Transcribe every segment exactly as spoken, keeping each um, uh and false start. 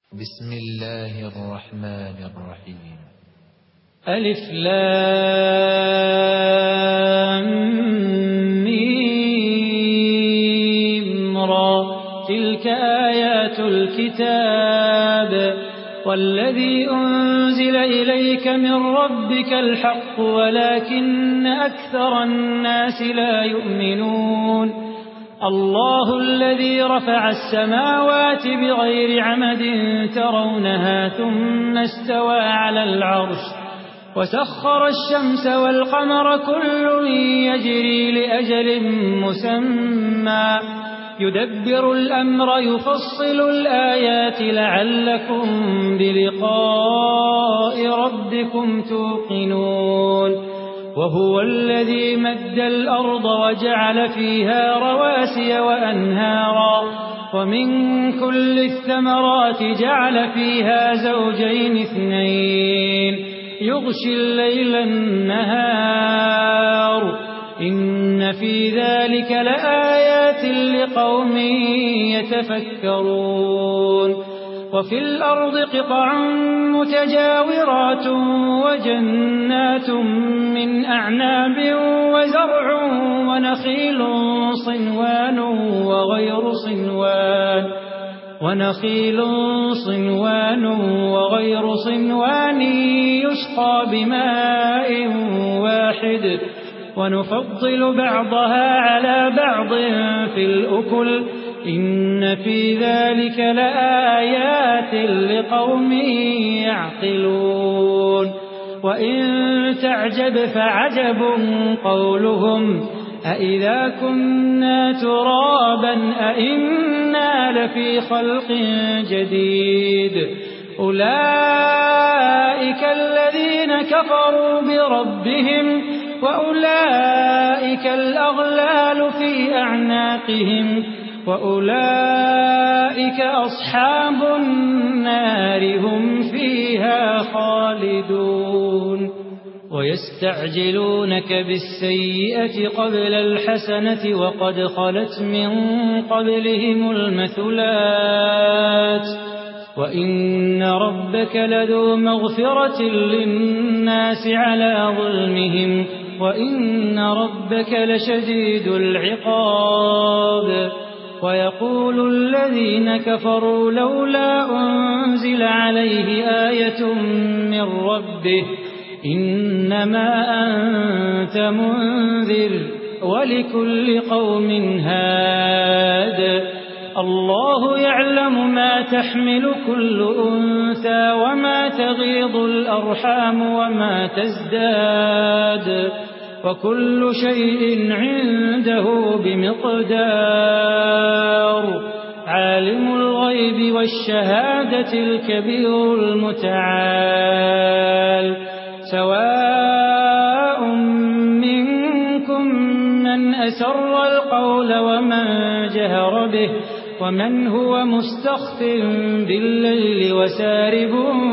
بسم الله الرحمن الرحيم. ألف لام ميم را تلك آيات الكتاب والذي أنزل إليك من ربك الحق ولكن أكثر الناس لا يؤمنون. الله الذي رفع السماوات بغير عمد ترونها ثم استوى على العرش وسخر الشمس والقمر كل يجري لأجل مسمى يدبر الأمر يفصل الآيات لعلكم بلقاء ربكم توقنون. وهو الذي مد الأرض وجعل فيها رواسي وأنهارا ومن كل الثمرات جعل فيها زوجين اثنين يغشي الليل النهار إن في ذلك لآيات لقوم يتفكرون. وفي الأرض قطع متجاورات وجنات من أعناب وزرع ونخيل صنوان وغير صنوان ونخيل صنوان وغير صنوان يسقى بماء واحد ونفضل بعضها على بعض في الأكل إن في ذلك لآيات لقوم يعقلون. وإن تعجب فعجب قولهم أإذا كنا ترابا أإنا لفي خلق جديد أولئك الذين كفروا بربهم وأولئك الأغلال في أعناقهم وأولئك أصحاب النار هم فيها خالدون. ويستعجلونك بالسيئة قبل الحسنة وقد خلت من قبلهم المثلات وإن ربك لذو مغفرة للناس على ظلمهم وإن ربك لشديد العقاب. ويقول الذين كفروا لولا أنزل عليه آية من ربه إنما أنت منذر ولكل قوم هاد الله يعلم ما تحمل كل أنثى وما تغيض الأرحام وما تزداد وكل شيء عنده بمقدار. عالم الغيب والشهادة الكبير المتعال سواء منكم من أسر القول ومن جهر به ومن هو مستخف بالليل وسارب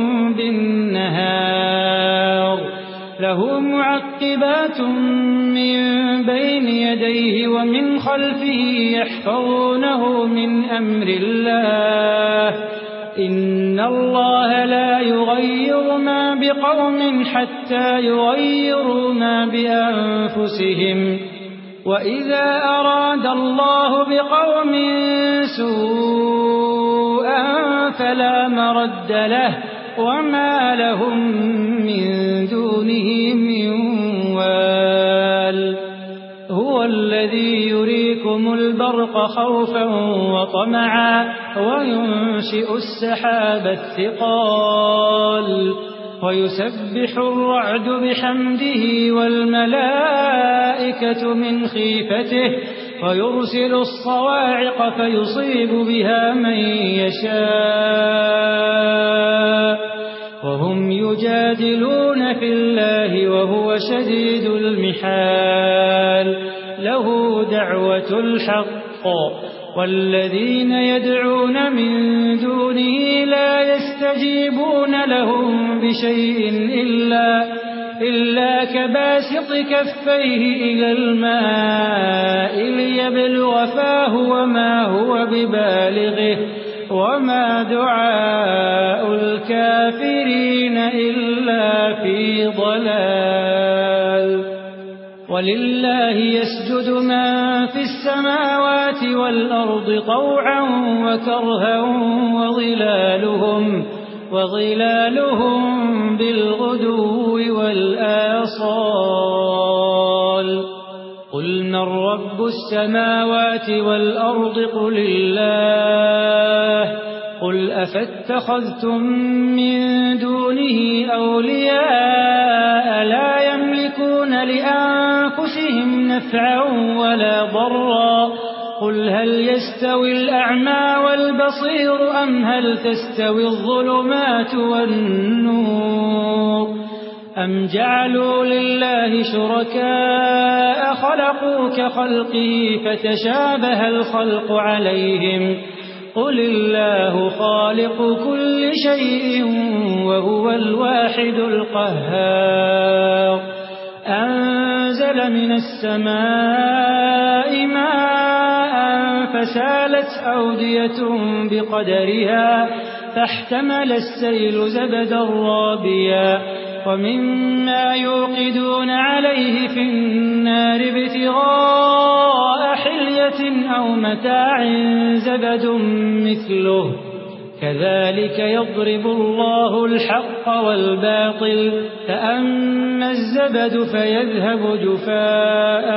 بالنهار له معقبات من بين يديه ومن خلفه يحفظونه من أمر الله إن الله لا يغير ما بقوم حتى يغيروا ما بأنفسهم وإذا أراد الله بقوم سوءا فلا مرد له وما لهم من دونه من وال. هو الذي يريكم البرق خوفا وطمعا وينشئ السحاب الثقال ويسبح الرعد بحمده والملائكة من خيفته ويرسل الصواعق فيصيب بها من يشاء وهم يجادلون في الله وهو شديد المحال. له دعوة الحق والذين يدعون من دونه لا يستجيبون لهم بشيء إلا إلا كباسط كفيه إلى الماء ليبلغ فاه وما هو ببالغه وما دعاء إلا في ضلال. ولله يسجد من في السماوات والأرض طوعا وكرها وظلالهم, وظلالهم بالغدو والآصال. قل من رب السماوات والأرض قل الله. قل أفاتخذتم من دونه أولياء لا يملكون لأنفسهم نفعا ولا ضرا. قل هل يستوي الأعمى والبصير أم هل تستوي الظلمات والنور أم جعلوا لله شركاء خلقوا كخلقه فتشابه الخلق عليهم. قل الله خالق كل شيء وهو الواحد القهار. أنزل من السماء ماء فسالت أودية بقدرها فاحتمل السيل زبدا رابيا ومما يوقدون عليه في النار ابتغاء حلية أو متاع زبد مثله كذلك يضرب الله الحق والباطل. فأما الزبد فيذهب جفاء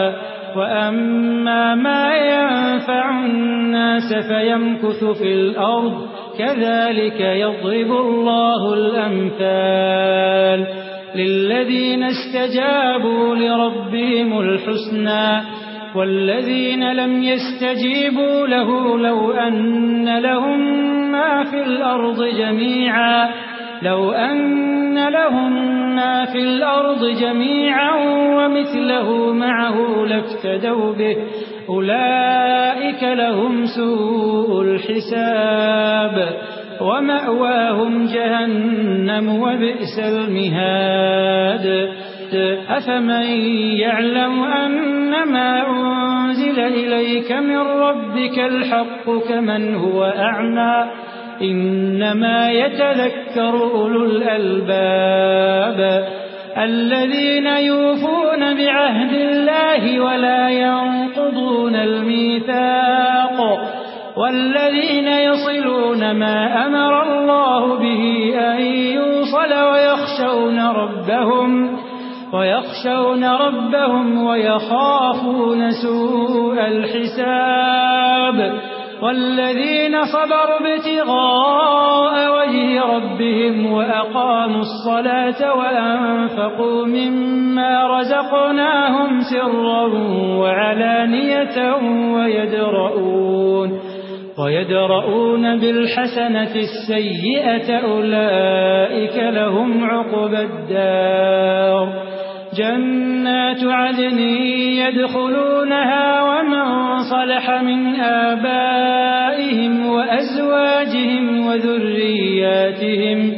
وأما ما ينفع الناس فيمكث في الأرض كذلك يضرب الله الأمثال. للذين استجابوا لربهم الحسنى والذين لم يستجيبوا له لو أن لهم ما في الأرض جميعا لو أن لهم ما في الأرض جميعا ومثله معه لافتدوا به أولئك لهم سوء الحساب ومأواهم جهنم وبئس المهاد. أفمن يعلم أنما أنزل إليك من ربك الحق كمن هو أعمى إنما يتذكر أولو الألباب. الذين يوفون بعهد الله ولا ينقضون الميثاق والذين يصلون ما أمر الله به أن يوصل ويخشون ربهم ويخشون ربهم ويخافون سوء الحساب. والذين صبروا ابتغاء وجه ربهم وأقاموا الصلاة وأنفقوا مما رزقناهم سرا وعلانية ويدرؤون ويدرؤون بالحسنة السيئة أولئك لهم عقبى الدار. جنات عدن يدخلونها ومن صلح من آبائهم وأزواجهم وذرياتهم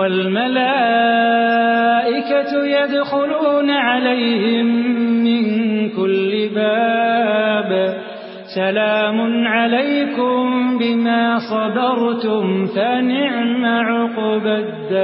والملائكة يدخلون عليهم من كل باب. سلام عليكم بما صبرتم فنعم عقبى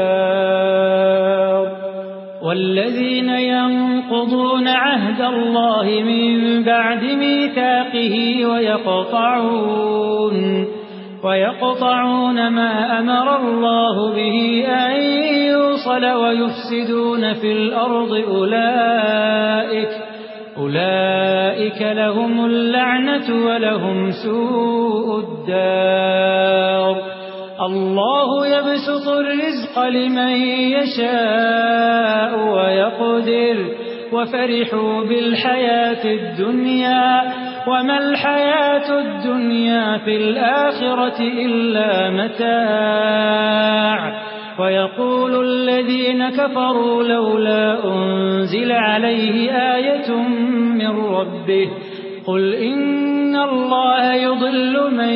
الدار. والذين ينقضون عهد الله من بعد ميثاقه ويقطعون ويقطعون ما أمر الله به أن يوصل ويفسدون في الأرض أولئك أولئك لهم اللعنة ولهم سوء الدار. الله يبسط الرزق لمن يشاء ويقدر وفرحوا بالحياة الدنيا وما الحياة الدنيا في الآخرة إلا متاع. ويقول الذين كفروا لولا أنزل عليه آية من ربه قل إن الله يضل من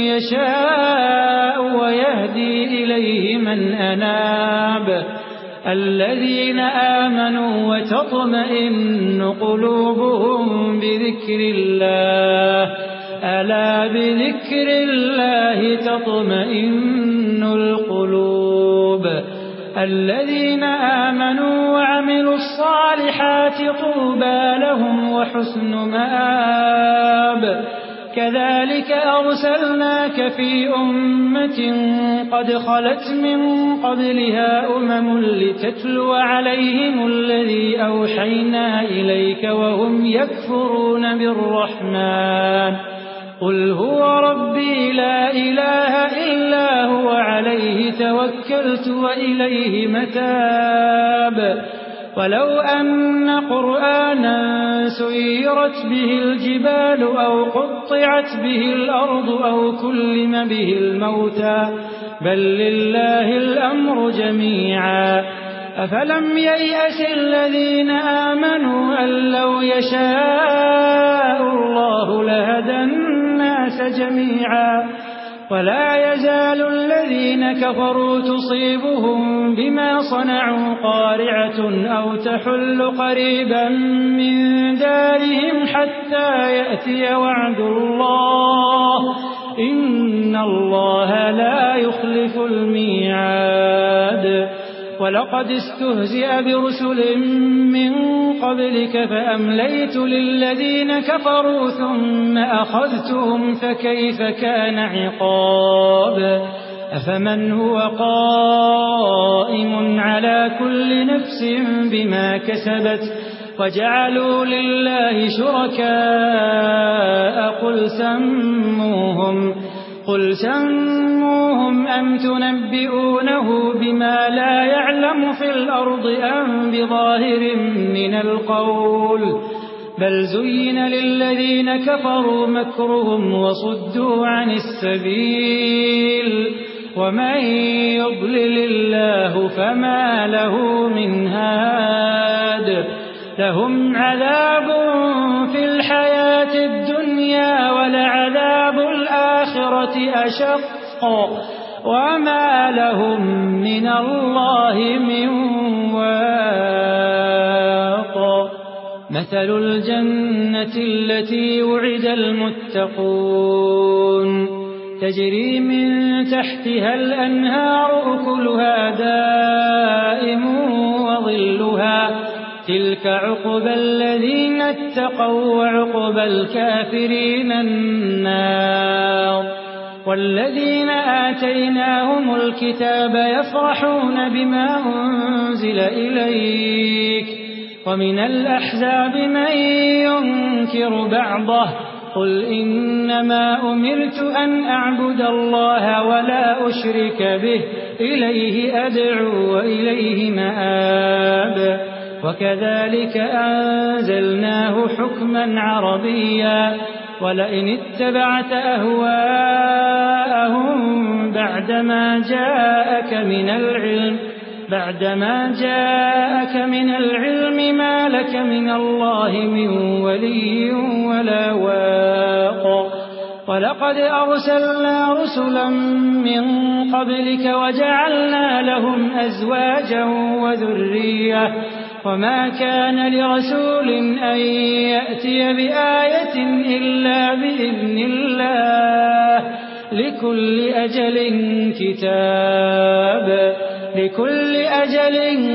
يشاء ويهدي إليه من أناب. الذين آمنوا وتطمئن قلوبهم بذكر الله ألا بذكر الله تطمئن القلوب. الذين آمنوا وعملوا الصالحات طوبى لهم وحسن مآب كذلك أرسلناك في أمة قد خلت من قبلها أمم لتتلو عليهم الذي أوحينا إليك وهم يكفرون بالرحمن قل هو ربي لا إله إلا هو عليه توكلت وإليه متاب ولو أن قرآنا سيرت به الجبال أو قطعت به الأرض أو كلم به الموتى بل لله الأمر جميعا أفلم ييأس الذين آمنوا أن لو يشاء الله لهدى الناس جميعا ولا يزال الذين كفروا تصيبهم بما صنعوا قارعة أو تحل قريبا من دارهم حتى يأتي وعد الله إن الله لا يخلف الميعاد ولقد استهزئ برسل من قبلك فأمليت للذين كفروا ثم أخذتهم فكيف كان عقاب أفمن هو قائم على كل نفس بما كسبت وجعلوا لله شركاء قل سموهم قل سموهم أم تنبئونه بما لا يعلم في الأرض أم بظاهر من القول بل زين للذين كفروا مكرهم وصدوا عن السبيل ومن يضلل الله فما له من هاد لهم عذاب في الحياة الدنيا ولعذاب الآخرة أشق وما لهم من الله من واق مثل الجنة التي وعد المتقون تجري من تحتها الأنهار أكلها دائم وظلها تلك عقبى الذين اتقوا وعقبى الكافرين النار والذين آتيناهم الكتاب يفرحون بما أنزل إليك ومن الأحزاب من ينكر بعضه قل إنما أمرت أن أعبد الله ولا أشرك به إليه أدعو وإليه مآب وكذا أنزلناه حكما عربيا ولئن اتبعت أهواءهم بعدما جاءك من العلم بعدما جاءك من العلم ما لك من الله من ولي ولا واق ولقد أرسلنا رسلا من قبلك وجعلنا لهم أزواجا وذرية وما كان لرسول أن يأتي بآية إلا بإذن الله لكل أجل كتاب لكل أجل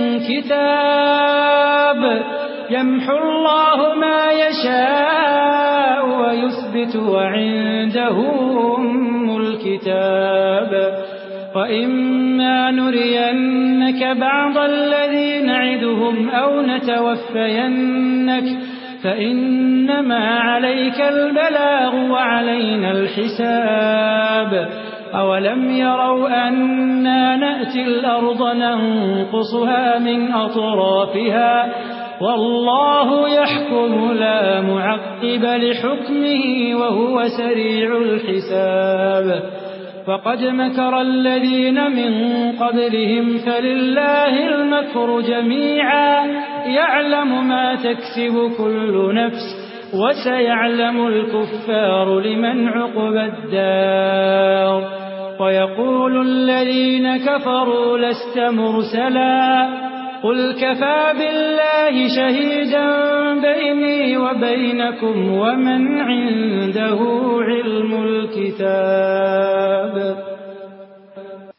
كتاب يمحو الله ما يشاء ويثبت وعنده أم الكتاب وإما نرينك بعض الذي نعدهم أو نتوفينك فإنما عليك البلاغ وعلينا الحساب أولم يروا أنا نأتي الأرض ننقصها من أطرافها والله يحكم لا معقب لحكمه وهو سريع الحساب فقد مكر الذين من قبلهم فلله المكر جميعا يعلم ما تكسب كل نفس وسيعلم الكفار لمن عقبى الدار ويقول الذين كفروا لست مرسلا قل كفى بالله شهيدا بيني وبينكم ومن عنده علم الكتاب